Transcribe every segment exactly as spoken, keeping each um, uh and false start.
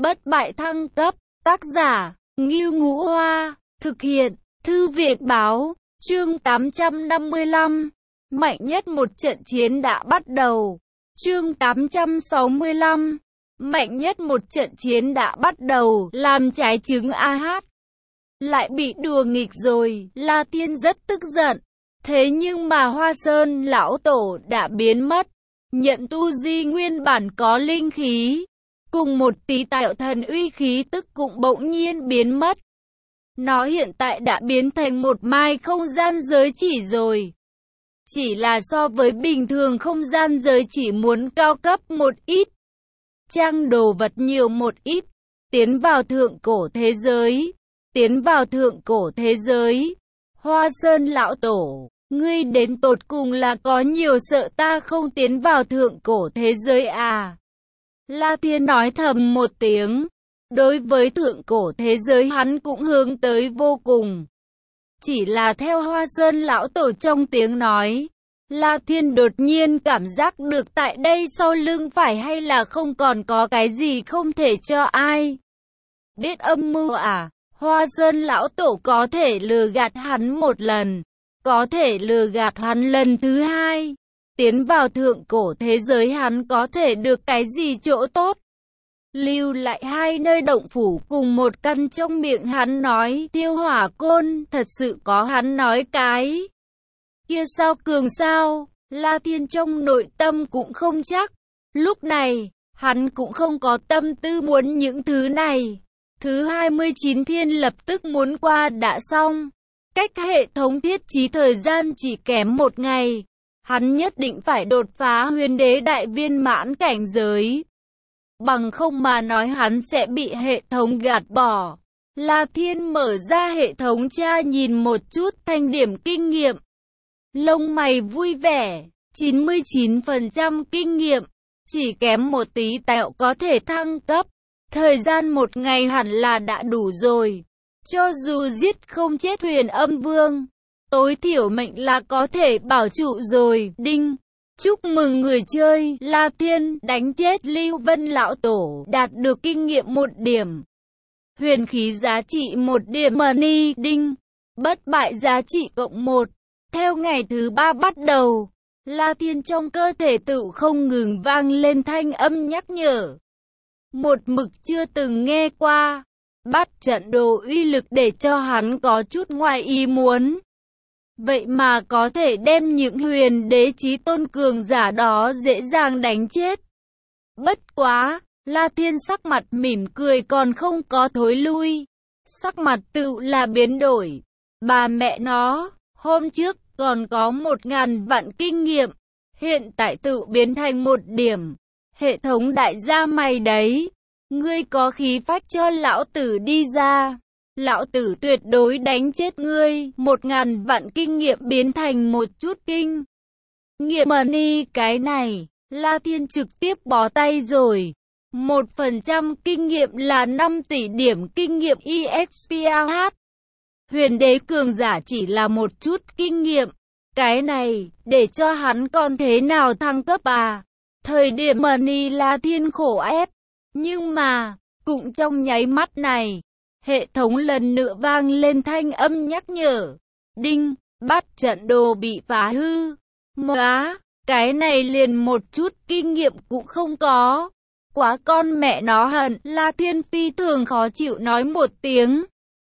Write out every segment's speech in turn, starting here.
Bất bại thăng cấp, tác giả, Ngưu Ngũ Hoa, thực hiện, Thư viện báo, chương tám trăm năm mươi lăm, mạnh nhất một trận chiến đã bắt đầu, chương tám trăm sáu mươi lăm, mạnh nhất một trận chiến đã bắt đầu, làm trái trứng a hát. Lại bị đùa nghịch rồi, La Thiên rất tức giận, thế nhưng mà Hoa Sơn lão tổ đã biến mất, nhận tu di nguyên bản có linh khí, cùng một tí tạo thần uy khí tức cũng bỗng nhiên biến mất. Nó hiện tại đã biến thành một mai không gian giới chỉ rồi. Chỉ là so với bình thường không gian giới chỉ muốn cao cấp một ít, trang đồ vật nhiều một ít, tiến vào thượng cổ thế giới, tiến vào thượng cổ thế giới. Hoa Sơn lão tổ, ngươi đến tột cùng là có nhiều sợ ta không tiến vào thượng cổ thế giới à? La Thiên nói thầm một tiếng. Đối với thượng cổ thế giới hắn cũng hướng tới vô cùng. Chỉ là theo Hoa Sơn lão tổ trong tiếng nói, La Thiên đột nhiên cảm giác được tại đây sau lưng phải hay là không còn có cái gì không thể cho ai biết âm mưu à? Hoa Sơn lão tổ có thể lừa gạt hắn một lần, có thể lừa gạt hắn lần thứ hai. Tiến vào thượng cổ thế giới hắn có thể được cái gì chỗ tốt? Lưu lại hai nơi động phủ cùng một căn trong miệng hắn nói thiêu hỏa côn, thật sự có hắn nói cái kia sao cường sao? La Thiên trong nội tâm cũng không chắc. Lúc này, hắn cũng không có tâm tư muốn những thứ này. Thứ hai mươi chín thiên lập tức muốn qua đã xong. Cách hệ thống thiết trí thời gian chỉ kém một ngày. Hắn nhất định phải đột phá huyền đế đại viên mãn cảnh giới. Bằng không mà nói hắn sẽ bị hệ thống gạt bỏ. La Thiên mở ra hệ thống tra nhìn một chút thanh điểm kinh nghiệm. Lông mày vui vẻ, chín mươi chín phần trăm kinh nghiệm, chỉ kém một tí tẹo có thể thăng cấp. Thời gian một ngày hẳn là đã đủ rồi. Cho dù giết không chết Huyền Âm Vương, tối thiểu mệnh là có thể bảo trụ rồi. Đinh! Chúc mừng người chơi, La Thiên đánh chết Lưu Vân lão tổ, đạt được kinh nghiệm một điểm. Huyền khí giá trị một điểm money. Đinh! Bất bại giá trị cộng một. Theo ngày thứ ba bắt đầu, La Thiên trong cơ thể tự không ngừng vang lên thanh âm nhắc nhở. Một mực chưa từng nghe qua. Bắt trận đồ uy lực để cho hắn có chút ngoài ý muốn. Vậy mà có thể đem những huyền đế chí tôn cường giả đó dễ dàng đánh chết. Bất quá, La Thiên sắc mặt mỉm cười còn không có thối lui. Sắc mặt tự là biến đổi. Bà mẹ nó, hôm trước còn có một ngàn vạn kinh nghiệm. Hiện tại tự biến thành một điểm. Hệ thống đại gia mày đấy. Ngươi có khí phách cho lão tử đi ra. Lão tử tuyệt đối đánh chết ngươi. Một ngàn vạn kinh nghiệm biến thành một chút kinh nghiệm money. Cái này, La Thiên trực tiếp bó tay rồi. Một phần trăm kinh nghiệm là năm tỷ điểm kinh nghiệm e ích pê a hát. Huyền đế cường giả chỉ là một chút kinh nghiệm. Cái này, để cho hắn còn thế nào thăng cấp à? Thời điểm money La Thiên khổ ép. Nhưng mà, cũng trong nháy mắt này, hệ thống lần nữa vang lên thanh âm nhắc nhở. Đinh, bắt trận đồ bị phá hư. Móa, cái này liền một chút kinh nghiệm cũng không có. Quá con mẹ nó hận. La Thiên phi thường khó chịu nói một tiếng.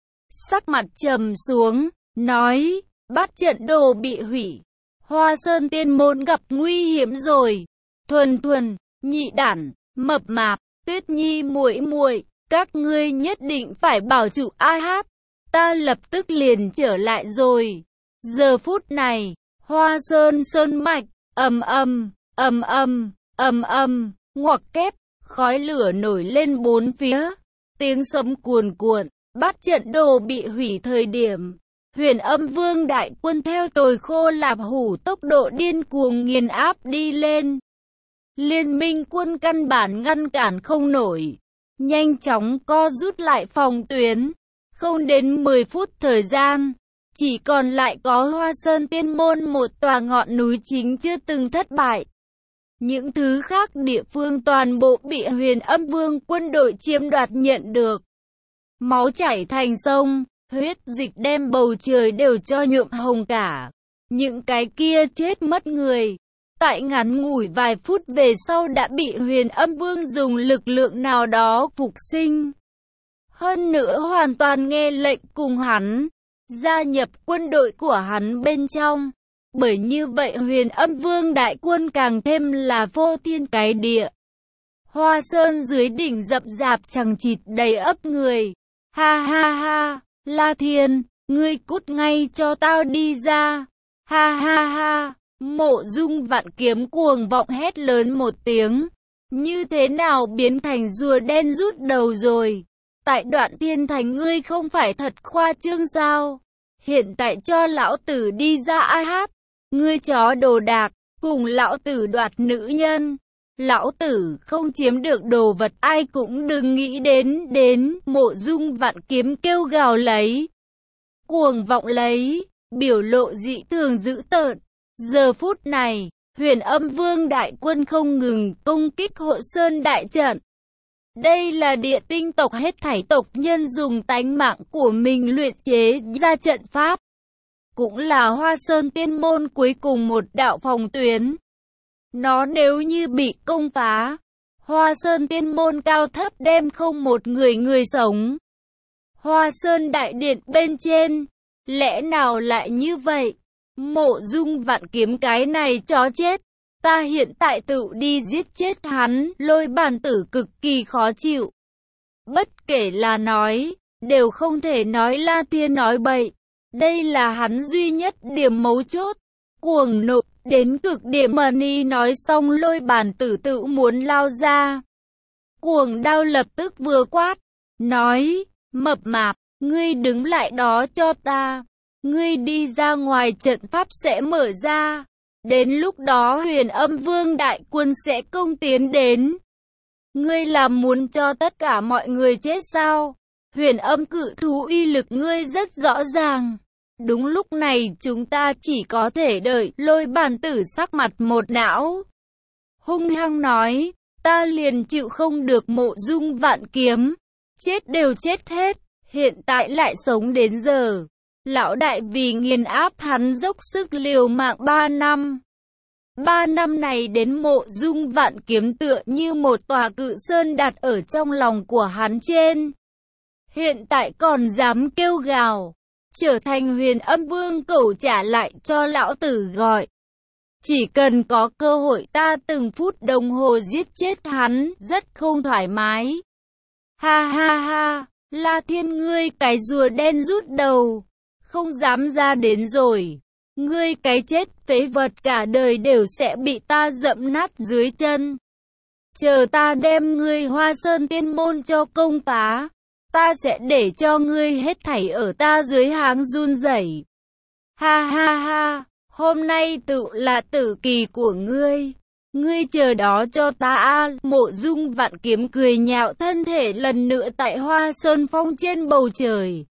Sắc mặt trầm xuống, nói, bắt trận đồ bị hủy. Hoa Sơn tiên môn gặp nguy hiểm rồi. Thuần thuần, nhị đản, mập mạp, Tuyết Nhi muội muội, các ngươi nhất định phải bảo trụ a hát. Ta lập tức liền trở lại rồi. Giờ phút này, Hoa Sơn sơn mạch, ầm ầm, ầm ầm, ầm ầm, ngoặc kép, khói lửa nổi lên bốn phía, tiếng sấm cuồn cuộn. Bắt trận đồ bị hủy thời điểm, Huyền Âm Vương đại quân theo Tồi Khô Lạp Hủ tốc độ điên cuồng nghiền áp đi lên. Liên minh quân căn bản ngăn cản không nổi, nhanh chóng co rút lại phòng tuyến. Không đến mười phút thời gian, chỉ còn lại có Hoa Sơn tiên môn một tòa ngọn núi chính chưa từng thất bại. Những thứ khác địa phương toàn bộ bị Huyền Âm Vương quân đội chiếm đoạt nhận được. Máu chảy thành sông, huyết dịch đem bầu trời đều cho nhuộm hồng cả. Những cái kia chết mất người, tại ngắn ngủi vài phút về sau đã bị Huyền Âm Vương dùng lực lượng nào đó phục sinh. Hơn nữa hoàn toàn nghe lệnh cùng hắn, gia nhập quân đội của hắn bên trong. Bởi như vậy Huyền Âm Vương đại quân càng thêm là phô thiên cái địa. Hoa Sơn dưới đỉnh rậm rạp chằng chịt đầy ấp người. Ha ha ha, La Thiên, ngươi cút ngay cho tao đi ra. Ha ha ha, Mộ Dung Vạn Kiếm cuồng vọng hét lớn một tiếng. Như thế nào biến thành rùa đen rút đầu rồi? Tại Đoạn Thiên Thành ngươi không phải thật khoa trương sao? Hiện tại cho lão tử đi ra ai hát? Ngươi chó đồ đạc, cùng lão tử đoạt nữ nhân. Lão tử không chiếm được đồ vật ai cũng đừng nghĩ đến đến. Mộ Dung Vạn Kiếm kêu gào lấy, cuồng vọng lấy, biểu lộ dị thường dữ tợn. Giờ phút này, Huyền Âm Vương đại quân không ngừng công kích Hộ Sơn đại trận. Đây là địa tinh tộc hết thảy tộc nhân dùng tánh mạng của mình luyện chế ra trận pháp. Cũng là Hoa Sơn tiên môn cuối cùng một đạo phòng tuyến. Nó nếu như bị công phá, Hoa Sơn tiên môn cao thấp đem không một người người sống. Hoa Sơn đại điện bên trên, lẽ nào lại như vậy? Mộ Dung Vạn Kiếm cái này chó chết, ta hiện tại tự đi giết chết hắn. Lôi Bàn Tử cực kỳ khó chịu. Bất kể là nói, đều không thể nói La Thiên nói bậy. Đây là hắn duy nhất điểm mấu chốt. Cuồng nộ đến cực điểm. Mani nói xong Lôi Bàn Tử tự muốn lao ra. Cuồng Đao lập tức vừa quát, nói, mập mạp, ngươi đứng lại đó cho ta. Ngươi đi ra ngoài trận pháp sẽ mở ra. Đến lúc đó Huyền Âm Vương đại quân sẽ công tiến đến. Ngươi làm muốn cho tất cả mọi người chết sao? Huyền Âm cự thú uy lực ngươi rất rõ ràng. Đúng lúc này chúng ta chỉ có thể đợi. Lôi Bàn Tử sắc mặt một não, hung hăng nói, ta liền chịu không được Mộ Dung Vạn Kiếm. Chết đều chết hết, hiện tại lại sống đến giờ. Lão đại vì nghiền áp hắn dốc sức liều mạng ba năm. Ba năm này đến Mộ Dung Vạn Kiếm tựa như một tòa cự sơn đặt ở trong lòng của hắn trên. Hiện tại còn dám kêu gào, trở thành Huyền Âm Vương cẩu trả lại cho lão tử gọi. Chỉ cần có cơ hội ta từng phút đồng hồ giết chết hắn, rất không thoải mái. Ha ha ha, La Thiên ngươi cái rùa đen rút đầu, không dám ra đến rồi. Ngươi cái chết phế vật cả đời đều sẽ bị ta dẫm nát dưới chân. Chờ ta đem ngươi Hoa Sơn tiên môn cho công phá, ta sẽ để cho ngươi hết thảy ở ta dưới háng run rẩy. Ha ha ha, hôm nay tự là tử kỳ của ngươi. Ngươi chờ đó cho ta a. Mộ Dung Vạn Kiếm cười nhạo thân thể lần nữa tại Hoa Sơn phong trên bầu trời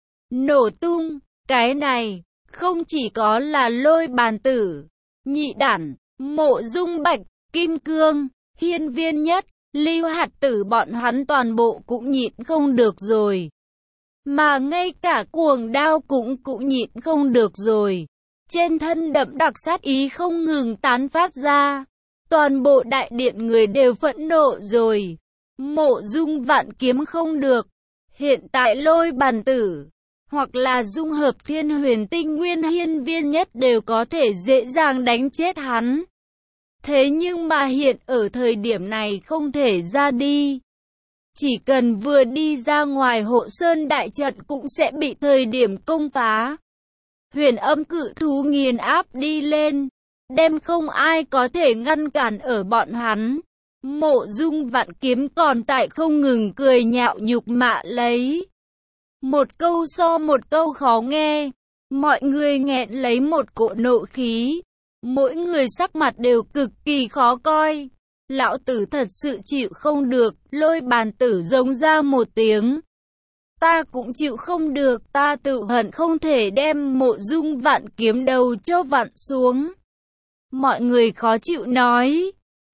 nổ tung. Cái này không chỉ có là Lôi Bàn Tử, Nhị Đản, Mộ Dung Bạch, Kim Cương, Hiên Viên Nhất, Lưu Hạt Tử bọn hắn toàn bộ cũng nhịn không được rồi. Mà ngay cả Cuồng Đao cũng cũng nhịn không được rồi. Trên thân đậm đặc sát ý không ngừng tán phát ra. Toàn bộ đại điện người đều phẫn nộ rồi. Mộ Dung Vạn Kiếm không được. Hiện tại Lôi Bàn Tử, hoặc là dung hợp Thiên Huyền Tinh Nguyên, Hiên Viên Nhất đều có thể dễ dàng đánh chết hắn. Thế nhưng mà hiện ở thời điểm này không thể ra đi. Chỉ cần vừa đi ra ngoài Hộ Sơn đại trận cũng sẽ bị thời điểm công phá. Huyền Âm cự thú nghiền áp đi lên, đem không ai có thể ngăn cản ở bọn hắn. Mộ Dung Vạn Kiếm còn tại không ngừng cười nhạo nhục mạ lấy. Một câu so một câu khó nghe, mọi người nghẹn lấy một cỗ nộ khí. Mỗi người sắc mặt đều cực kỳ khó coi. Lão tử thật sự chịu không được. Lôi Bàn Tử giống ra một tiếng. Ta cũng chịu không được. Ta tự hận không thể đem Mộ Dung Vạn Kiếm đầu cho vặn xuống. Mọi người khó chịu nói.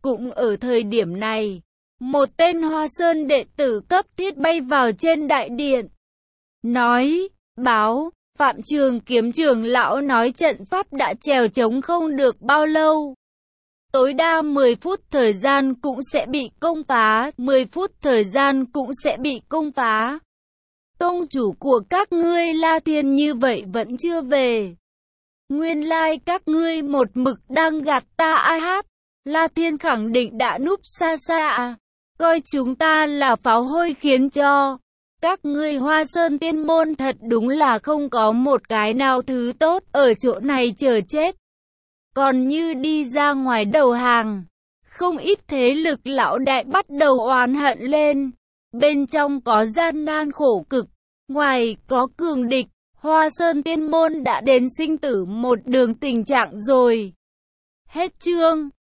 Cũng ở thời điểm này, một tên Hoa Sơn đệ tử cấp thiết bay vào trên đại điện. Nói, báo, Phạm Trường Kiếm trưởng lão nói trận pháp đã trèo trống không được bao lâu. Tối đa mười phút thời gian cũng sẽ bị công phá, mười phút thời gian cũng sẽ bị công phá. Tông chủ của các ngươi La Thiên như vậy vẫn chưa về. Nguyên lai các ngươi một mực đang gạt ta ai hát. La Thiên khẳng định đã núp xa xa, coi chúng ta là pháo hôi khiến cho các ngươi Hoa Sơn Tiên môn thật đúng là không có một cái nào thứ tốt ở chỗ này chờ chết. Còn như đi ra ngoài đầu hàng, không ít thế lực lão đại bắt đầu oán hận lên. Bên trong có gian nan khổ cực, ngoài có cường địch, Hoa Sơn Tiên môn đã đến sinh tử một đường tình trạng rồi. Hết chương.